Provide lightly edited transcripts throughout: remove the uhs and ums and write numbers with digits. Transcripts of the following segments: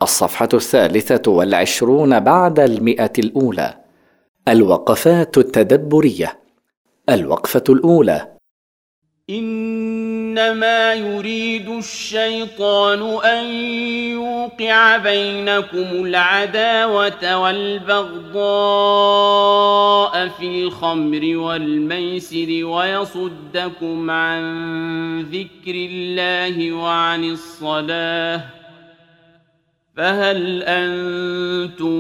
الصفحة 23 بعد 100. الوقفات التدبرية. الوقفة الأولى: إنما يريد الشيطان أن يوقع بينكم العداوة والبغضاء في الخمر والميسر ويصدكم عن ذكر الله وعن الصلاة فهل أنتم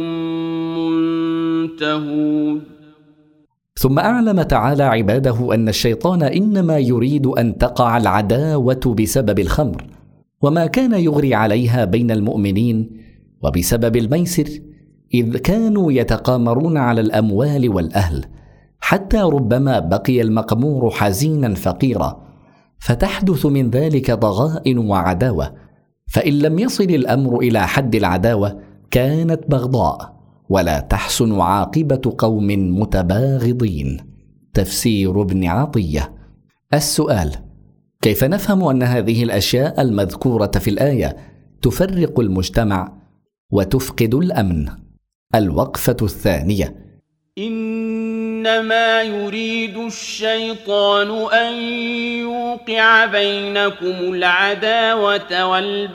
منتهون؟ ثم أعلم تعالى عباده أن الشيطان إنما يريد أن تقع العداوة بسبب الخمر وما كان يغري عليها بين المؤمنين، وبسبب الميسر إذ كانوا يتقامرون على الأموال والأهل، حتى ربما بقي المقمور حزينا فقيرا، فتحدث من ذلك ضغائن وعداوة، فإن لم يصل الأمر إلى حد العداوة كانت بغضاء، ولا تحسن عاقبة قوم متباغضين. تفسير ابن عطية. السؤال: كيف نفهم أن هذه الأشياء المذكورة في الآية تفرق المجتمع وتفقد الأمن؟ الوقفة الثانية: إنما يريد الشيطان أن يوقع بينكم العداوة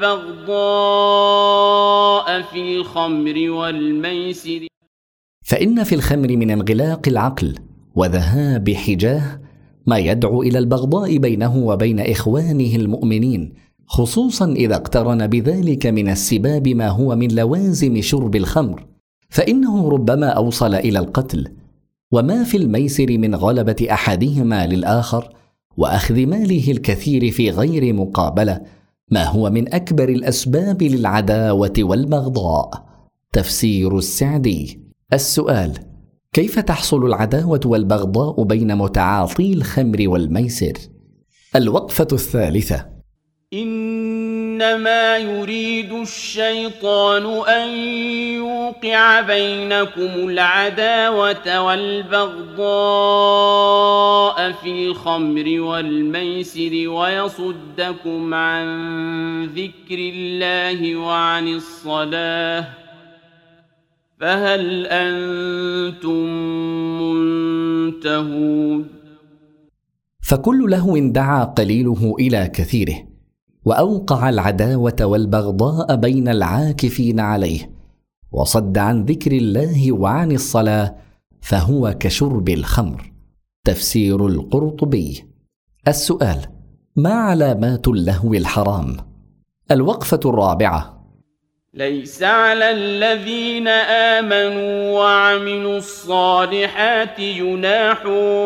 والبغضاء في الخمر والميسر. فإن في الخمر من انغلاق العقل وذهاب حجاه ما يدعو إلى البغضاء بينه وبين إخوانه المؤمنين، خصوصا إذا اقترن بذلك من السباب ما هو من لوازم شرب الخمر، فإنه ربما أوصل إلى القتل. وما في الميسر من غلبة أحدهما للآخر وأخذ ماله الكثير في غير مقابلة ما هو من أكبر الأسباب للعداوة والبغضاء. تفسير السعدي. السؤال: كيف تحصل العداوة والبغضاء بين متعاطي الخمر والميسر؟ الوقفة الثالثة: إنما يريد الشيطان أن يوقع بينكم العداوة والبغضاء في الخمر والميسر ويصدكم عن ذكر الله وعن الصلاة فهل أنتم منتهون؟ فكل لهو دعا قليله إلى كثيره وأوقع العداوة والبغضاء بين العاكفين عليه وصد عن ذكر الله وعن الصلاة فهو كشرب الخمر. تفسير القرطبي. السؤال: ما علامات اللهو الحرام؟ الوقفة الرابعة: ليس على الذين آمنوا وعملوا الصالحات جناح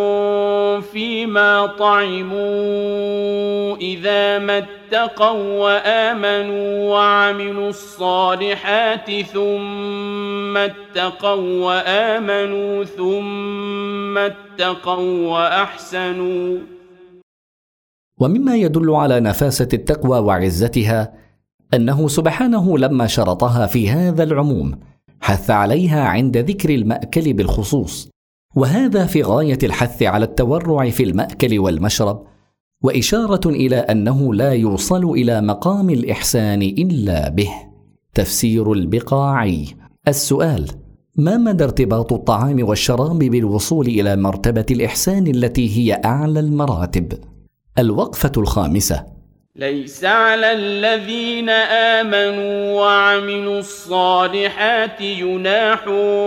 فيما طعموا إذا ما اتقوا وآمنوا وعملوا الصالحات ثم اتقوا وآمنوا ثم اتقوا وأحسنوا. ومما يدل على نفاسة التقوى وعزتها أنه سبحانه لما شرطها في هذا العموم حث عليها عند ذكر المأكل بالخصوص، وهذا في غاية الحث على التورع في المأكل والمشرب، وإشارة إلى أنه لا يوصل إلى مقام الإحسان إلا به. تفسير البقاعي. السؤال: ما مدى ارتباط الطعام والشراب بالوصول إلى مرتبة الإحسان التي هي أعلى المراتب؟ الوقفة الخامسة: ليس على الذين آمنوا وعملوا الصالحات جناح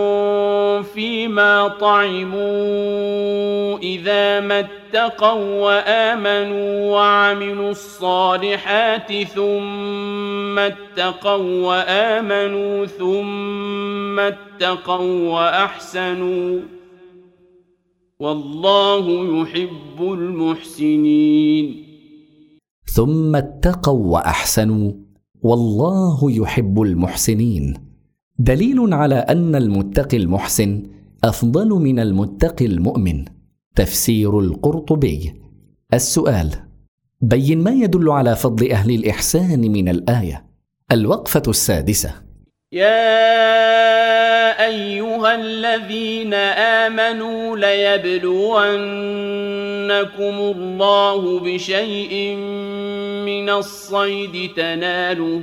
فيما طعموا إذا ما اتقوا وآمنوا وعملوا الصالحات ثم اتقوا وآمنوا ثم اتقوا وأحسنوا والله يحب المحسنين. ثم اتقوا وأحسنوا والله يحب المحسنين، دليل على أن المتقي المحسن أفضل من المتقي المؤمن. تفسير القرطبي. السؤال: بين ما يدل على فضل أهل الإحسان من الآية. الوقفة السادسة: يا أيها الذين آمنوا ليبلونكم الله بشيء من الصيد تناله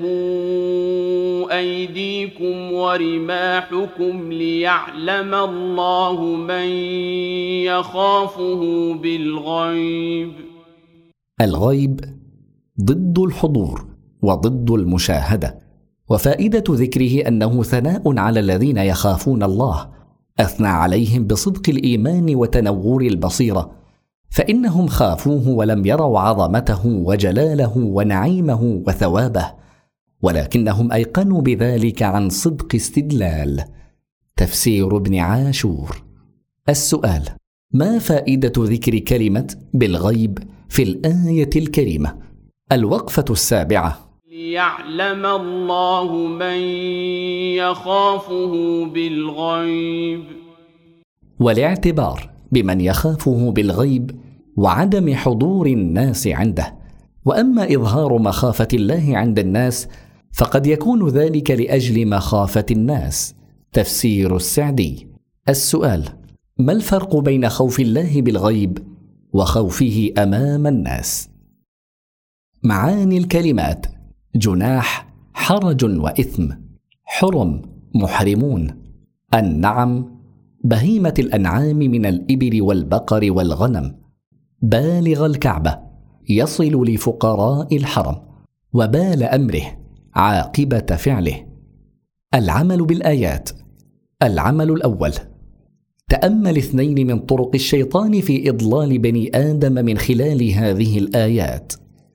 أيديكم ورماحكم ليعلم الله من يخافه بالغيب. الغيب ضد الحضور وضد المشاهدة، وفائدة ذكره أنه ثناء على الذين يخافون الله، أثنى عليهم بصدق الإيمان وتنور البصيرة، فإنهم خافوه ولم يروا عظمته وجلاله ونعيمه وثوابه، ولكنهم أيقنوا بذلك عن صدق استدلال. تفسير ابن عاشور. السؤال: ما فائدة ذكر كلمة بالغيب في الآية الكريمة؟ الوقفة السابعة: ليعلم الله من يخافه بالغيب. والاعتبار بمن يخافه بالغيب وعدم حضور الناس عنده. وأما إظهار مخافة الله عند الناس فقد يكون ذلك لأجل مخافة الناس. تفسير السعدي. السؤال: ما الفرق بين خوف الله بالغيب وخوفه أمام الناس؟ معاني الكلمات: جناح، حرج وإثم، حرم، محرمون، النعم، بهيمة الأنعام من الإبل والبقر والغنم، بالغ الكعبة، يصل لفقراء الحرم، وبال أمره، عاقبة فعله. العمل بالآيات. العمل الأول: تأمل 2 من طرق الشيطان في إضلال بني آدم من خلال هذه الآيات.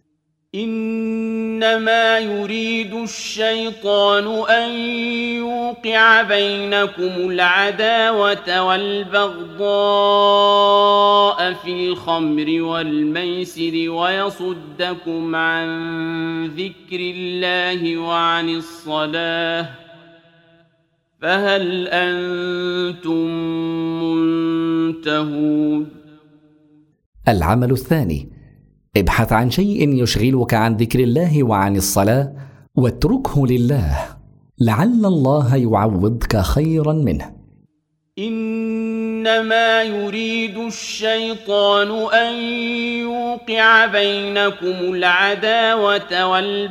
إنما يريد الشيطان أن يوقع بينكم العداوة والبغضاء في الخمر والميسر ويصدكم عن ذكر الله وعن الصلاة فهل أنتم منتهون؟ العمل الثاني: ابحث عن شيء يشغلك عن ذكر الله وعن الصلاة واتركه لله، لعل الله يعوضك خيرا منه. إنما يريد الشيطان أن يوقع بينكم العداوة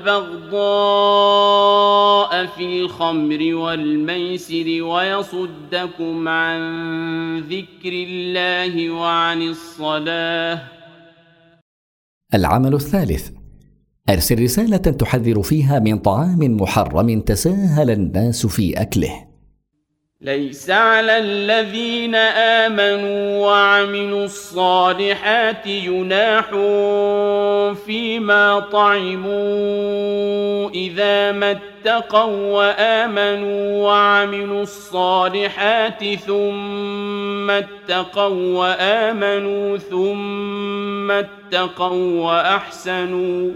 والبغضاء في الخمر والميسر ويصدكم عن ذكر الله وعن الصلاة. العمل الثالث: أرسل رسالة تحذر فيها من طعام محرم تساهل الناس في أكله. ليس على الذين آمنوا وعملوا الصالحات جناح فيما طعموا إذا ما اتقوا وآمنوا وعملوا الصالحات ثم اتقوا وآمنوا ثم اتقوا وأحسنوا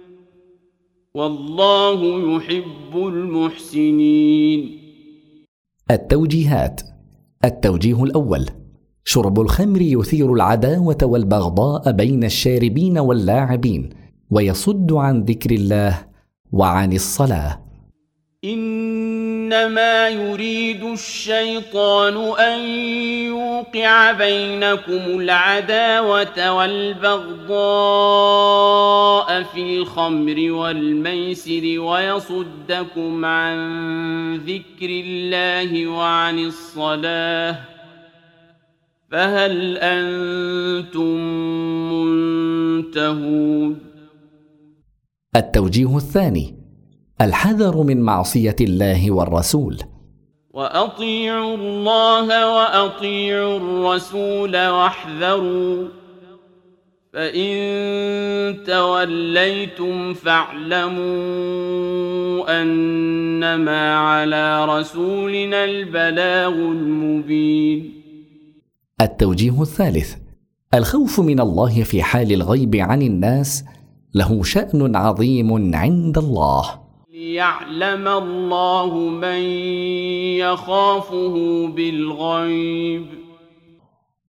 والله يحب المحسنين. التوجيهات. التوجيه الأول: شرب الخمر يثير العداوة والبغضاء بين الشاربين واللاعبين ويصد عن ذكر الله وعن الصلاة. إنما يريد الشيطان أن يوقع بينكم العداوة والبغضاء في الخمر والميسر ويصدكم عن ذكر الله وعن الصلاة فهل أنتم منتهون؟ التوجيه الثاني: الحذر من معصية الله والرسول. وأطيعوا الله وأطيعوا الرسول واحذروا فإن توليتم فاعلموا أنما على رسولنا البلاغ المبين. التوجيه الثالث: الخوف من الله في حال الغيب عن الناس له شأن عظيم عند الله. ليعلم الله من يخافه بالغيب